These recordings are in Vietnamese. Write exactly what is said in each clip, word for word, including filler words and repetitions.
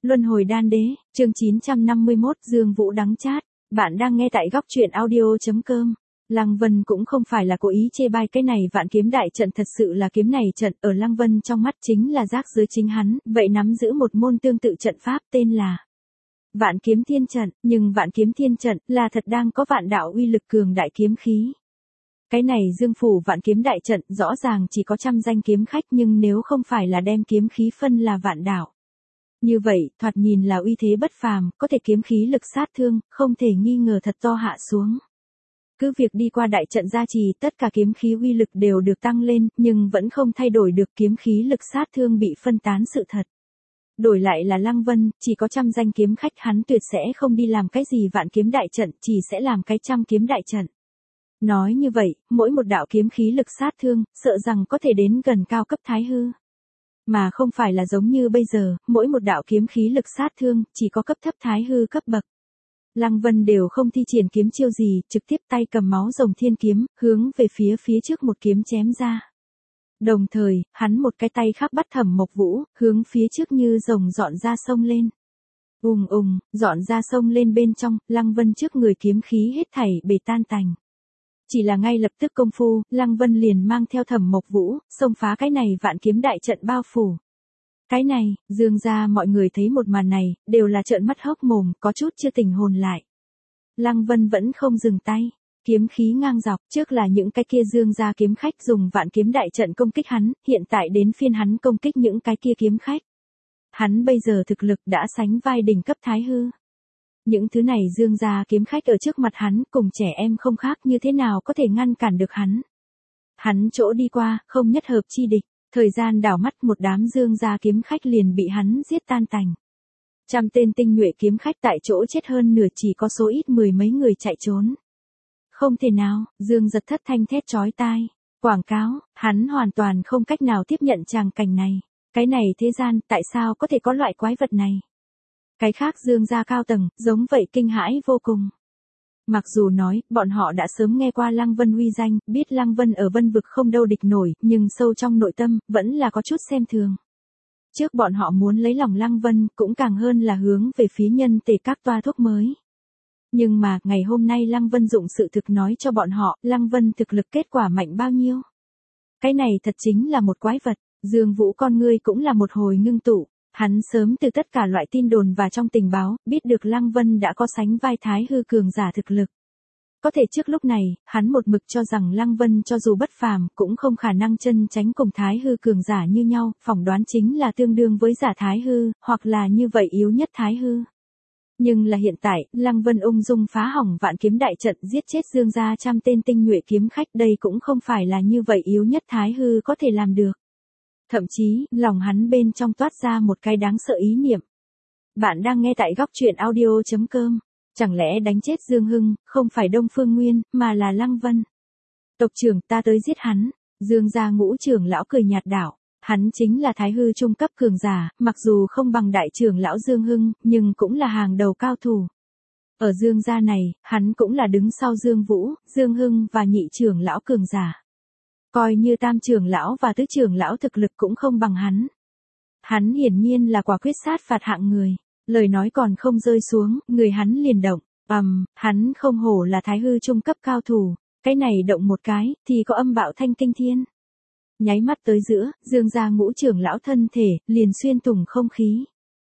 Luân hồi đan đế, chương chín trăm năm mươi mốt, Dương Vũ đắng chát. Bạn đang nghe tại góc truyện audio chấm com. Lăng Vân cũng không phải là cố ý chê bai cái này vạn kiếm đại trận, thật sự là kiếm này trận ở Lăng Vân trong mắt chính là rác rưởi chính hắn, vậy nắm giữ một môn tương tự trận pháp tên là Vạn Kiếm Thiên Trận, nhưng Vạn Kiếm Thiên Trận là thật đang có vạn đạo uy lực cường đại kiếm khí. Cái này Dương phủ Vạn Kiếm đại trận rõ ràng chỉ có trăm danh kiếm khách, nhưng nếu không phải là đem kiếm khí phân là vạn đạo, như vậy, thoạt nhìn là uy thế bất phàm, có thể kiếm khí lực sát thương, không thể nghi ngờ thật to hạ xuống. Cứ việc đi qua đại trận gia trì, tất cả kiếm khí uy lực đều được tăng lên, nhưng vẫn không thay đổi được kiếm khí lực sát thương bị phân tán sự thật. Đổi lại là Lăng Vân, chỉ có trăm danh kiếm khách, hắn tuyệt sẽ không đi làm cái gì vạn kiếm đại trận, chỉ sẽ làm cái trăm kiếm đại trận. Nói như vậy, mỗi một đạo kiếm khí lực sát thương, sợ rằng có thể đến gần cao cấp thái hư. Mà không phải là giống như bây giờ, mỗi một đạo kiếm khí lực sát thương, chỉ có cấp thấp thái hư cấp bậc. Lăng Vân đều không thi triển kiếm chiêu gì, trực tiếp tay cầm máu rồng thiên kiếm, hướng về phía phía trước một kiếm chém ra. Đồng thời, hắn một cái tay khác bắt Thẩm Mộc Vũ, hướng phía trước như rồng dọn ra sông lên. Ùng ùng, dọn ra sông lên bên trong, Lăng Vân trước người kiếm khí hết thảy bể tan tành. Chỉ là ngay lập tức công phu, Lăng Vân liền mang theo Thẩm Mộc Vũ, xông phá cái này vạn kiếm đại trận bao phủ. Cái này, Dương gia mọi người thấy một màn này, đều là trợn mắt hốc mồm, có chút chưa tỉnh hồn lại. Lăng Vân vẫn không dừng tay, kiếm khí ngang dọc, trước là những cái kia Dương gia kiếm khách dùng vạn kiếm đại trận công kích hắn, hiện tại đến phiên hắn công kích những cái kia kiếm khách. Hắn bây giờ thực lực đã sánh vai đỉnh cấp thái hư. Những thứ này Dương gia kiếm khách ở trước mặt hắn cùng trẻ em không khác, như thế nào có thể ngăn cản được hắn. Hắn chỗ đi qua, không nhất hợp chi địch, thời gian đảo mắt một đám Dương gia kiếm khách liền bị hắn giết tan tành. Trăm tên tinh nhuệ kiếm khách tại chỗ chết hơn nửa, chỉ có số ít mười mấy người chạy trốn. Không thể nào, Dương Giật thất thanh thét chói tai, quảng cáo, hắn hoàn toàn không cách nào tiếp nhận tràng cảnh này. Cái này thế gian, tại sao có thể có loại quái vật này? Cái khác Dương gia cao tầng, giống vậy kinh hãi vô cùng. Mặc dù nói, bọn họ đã sớm nghe qua Lăng Vân uy danh, biết Lăng Vân ở Vân vực không đâu địch nổi, nhưng sâu trong nội tâm, vẫn là có chút xem thường. Trước bọn họ muốn lấy lòng Lăng Vân, cũng càng hơn là hướng về phía nhân tề các toa thuốc mới. Nhưng mà, ngày hôm nay Lăng Vân dụng sự thực nói cho bọn họ, Lăng Vân thực lực kết quả mạnh bao nhiêu. Cái này thật chính là một quái vật, Dương Vũ con ngươi cũng là một hồi ngưng tụ. Hắn sớm từ tất cả loại tin đồn và trong tình báo, biết được Lăng Vân đã có sánh vai thái hư cường giả thực lực. Có thể trước lúc này, hắn một mực cho rằng Lăng Vân cho dù bất phàm, cũng không khả năng chân tránh cùng thái hư cường giả như nhau, phỏng đoán chính là tương đương với giả thái hư, hoặc là như vậy yếu nhất thái hư. Nhưng là hiện tại, Lăng Vân ung dung phá hỏng vạn kiếm đại trận, giết chết Dương gia trăm tên tinh nhuệ kiếm khách, đây cũng không phải là như vậy yếu nhất thái hư có thể làm được. Thậm chí, lòng hắn bên trong toát ra một cái đáng sợ ý niệm. Bạn đang nghe tại góc truyện audio chấm com. Chẳng lẽ đánh chết Dương Hưng, không phải Đông Phương Nguyên, mà là Lăng Vân? Tộc trưởng, ta tới giết hắn. Dương gia ngũ trưởng lão cười nhạt đảo. Hắn chính là thái hư trung cấp cường giả, mặc dù không bằng đại trưởng lão Dương Hưng, nhưng cũng là hàng đầu cao thủ. Ở Dương gia này, hắn cũng là đứng sau Dương Vũ, Dương Hưng và nhị trưởng lão cường giả. Coi như tam trưởng lão và tứ trưởng lão thực lực cũng không bằng hắn. Hắn hiển nhiên là quả quyết sát phạt hạng người. Lời nói còn không rơi xuống, người hắn liền động. Ầm, um, hắn không hổ là thái hư trung cấp cao thủ. Cái này động một cái, thì có âm bạo thanh kinh thiên. Nháy mắt tới giữa, Dương gia ngũ trưởng lão thân thể, liền xuyên thủng không khí.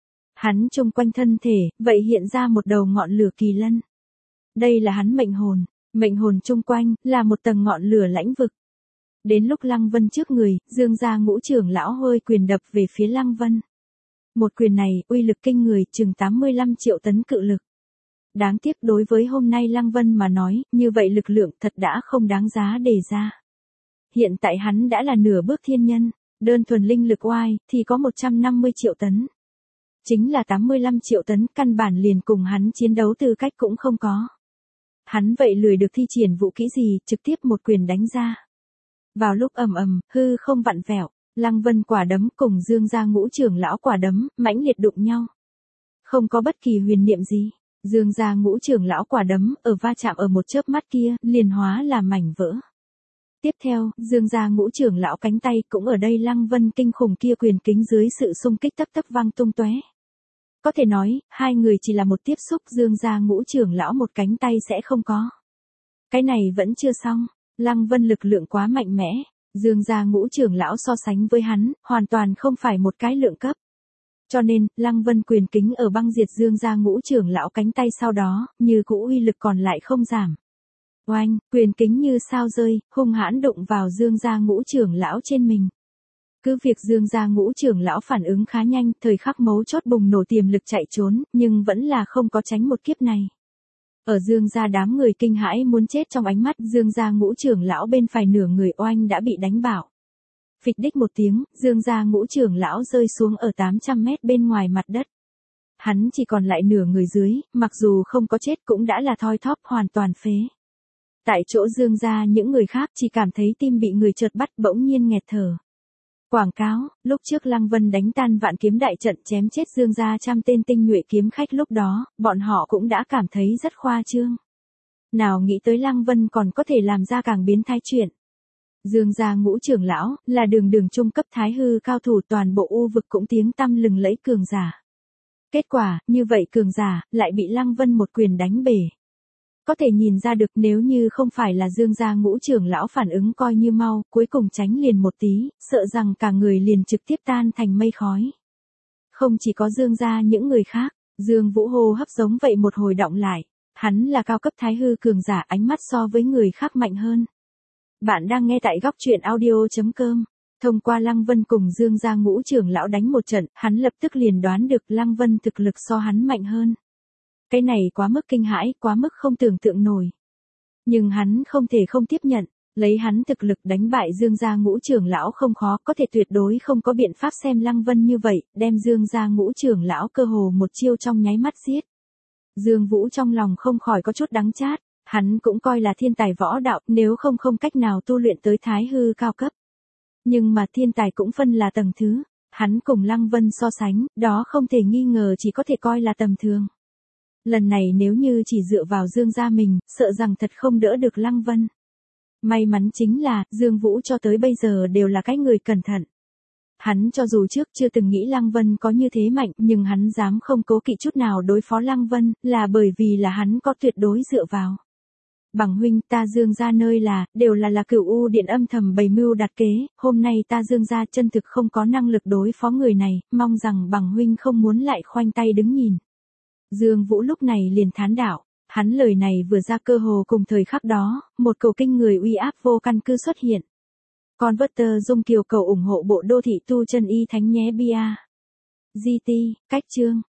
Hắn chung quanh thân thể, vậy hiện ra một đầu ngọn lửa kỳ lân. Đây là hắn mệnh hồn. Mệnh hồn chung quanh, là một tầng ngọn lửa lãnh vực. Đến lúc Lăng Vân trước người, Dương gia ngũ trưởng lão hơi quyền đập về phía Lăng Vân. Một quyền này, uy lực kinh người, chừng tám mươi lăm triệu tấn cự lực. Đáng tiếc đối với hôm nay Lăng Vân mà nói, như vậy lực lượng thật đã không đáng giá đề ra. Hiện tại hắn đã là nửa bước thiên nhân, đơn thuần linh lực oai, thì có một trăm năm mươi triệu tấn. Chính là tám mươi lăm triệu tấn, căn bản liền cùng hắn chiến đấu tư cách cũng không có. Hắn vậy lười được thi triển vũ kỹ gì, trực tiếp một quyền đánh ra. Vào lúc ầm ầm, hư không vặn vẹo, Lăng Vân quả đấm cùng Dương gia ngũ trưởng lão quả đấm, mãnh liệt đụng nhau. Không có bất kỳ huyền niệm gì, Dương gia ngũ trưởng lão quả đấm, ở va chạm ở một chớp mắt kia, liền hóa là mảnh vỡ. Tiếp theo, Dương gia ngũ trưởng lão cánh tay cũng ở đây Lăng Vân kinh khủng kia quyền kính dưới sự xung kích tấp tấp vang tung tóe. Có thể nói, hai người chỉ là một tiếp xúc Dương gia Ngũ trưởng lão một cánh tay sẽ không có. Cái này vẫn chưa xong, Lăng Vân lực lượng quá mạnh mẽ, Dương gia Ngũ trưởng lão so sánh với hắn, hoàn toàn không phải một cái lượng cấp. Cho nên, Lăng Vân quyền kính ở băng diệt Dương gia Ngũ trưởng lão cánh tay sau đó, như cũ uy lực còn lại không giảm. Oanh, quyền kính như sao rơi, hung hãn đụng vào Dương gia Ngũ trưởng lão trên mình. Cứ việc Dương gia Ngũ trưởng lão phản ứng khá nhanh, thời khắc mấu chốt bùng nổ tiềm lực chạy trốn, nhưng vẫn là không có tránh một kiếp này. Ở Dương gia đám người kinh hãi muốn chết trong ánh mắt, Dương gia Ngũ trưởng lão bên phải nửa người oanh đã bị đánh bảo. Phịch đích một tiếng, Dương gia Ngũ trưởng lão rơi xuống ở tám trăm mét bên ngoài mặt đất. Hắn chỉ còn lại nửa người dưới, mặc dù không có chết cũng đã là thoi thóp hoàn toàn phế. Tại chỗ Dương gia những người khác chỉ cảm thấy tim bị người chợt bắt bỗng nhiên nghẹt thở. Quảng cáo, lúc trước Lăng Vân đánh tan vạn kiếm đại trận chém chết Dương gia trăm tên tinh nhuệ kiếm khách lúc đó, bọn họ cũng đã cảm thấy rất khoa trương. Nào nghĩ tới Lăng Vân còn có thể làm ra càng biến thái chuyện. Dương gia Ngũ trưởng lão, là đường đường trung cấp thái hư cao thủ toàn bộ u vực cũng tiếng tăm lừng lẫy cường giả. Kết quả, như vậy cường giả, lại bị Lăng Vân một quyền đánh bể. Có thể nhìn ra được nếu như không phải là Dương gia Ngũ trưởng lão phản ứng coi như mau, cuối cùng tránh liền một tí, sợ rằng cả người liền trực tiếp tan thành mây khói. Không chỉ có Dương gia những người khác, Dương Vũ hô hấp giống vậy một hồi động lại. Hắn là cao cấp thái hư cường giả, ánh mắt so với người khác mạnh hơn. Bạn đang nghe tại góc truyện audio chấm com. Thông qua Lăng Vân cùng Dương gia Ngũ trưởng lão đánh một trận, hắn lập tức liền đoán được Lăng Vân thực lực so hắn mạnh hơn. Cái này quá mức kinh hãi, quá mức không tưởng tượng nổi. Nhưng hắn không thể không tiếp nhận, lấy hắn thực lực đánh bại Dương gia Ngũ trưởng lão không khó, có thể tuyệt đối không có biện pháp xem Lăng Vân như vậy, đem Dương gia Ngũ trưởng lão cơ hồ một chiêu trong nháy mắt giết. Dương Vũ trong lòng không khỏi có chút đắng chát, hắn cũng coi là thiên tài võ đạo, nếu không không cách nào tu luyện tới thái hư cao cấp. Nhưng mà thiên tài cũng phân là tầng thứ, hắn cùng Lăng Vân so sánh, đó không thể nghi ngờ chỉ có thể coi là tầm thường. Lần này nếu như chỉ dựa vào Dương gia mình, sợ rằng thật không đỡ được Lăng Vân. May mắn chính là, Dương Vũ cho tới bây giờ đều là cái người cẩn thận. Hắn cho dù trước chưa từng nghĩ Lăng Vân có như thế mạnh, nhưng hắn dám không cố kỵ chút nào đối phó Lăng Vân, là bởi vì là hắn có tuyệt đối dựa vào. Bằng huynh, ta Dương gia nơi là, đều là là Cửu U Điện âm thầm bày mưu đặt kế, hôm nay ta Dương gia chân thực không có năng lực đối phó người này, mong rằng bằng huynh không muốn lại khoanh tay đứng nhìn. Dương Vũ lúc này liền thán đạo, hắn lời này vừa ra cơ hồ cùng thời khắc đó, một cầu kinh người uy áp vô căn cứ xuất hiện. Converter Dung Kiều cầu ủng hộ bộ đô thị tu chân y thánh nhé bia. giê tê, cách chương.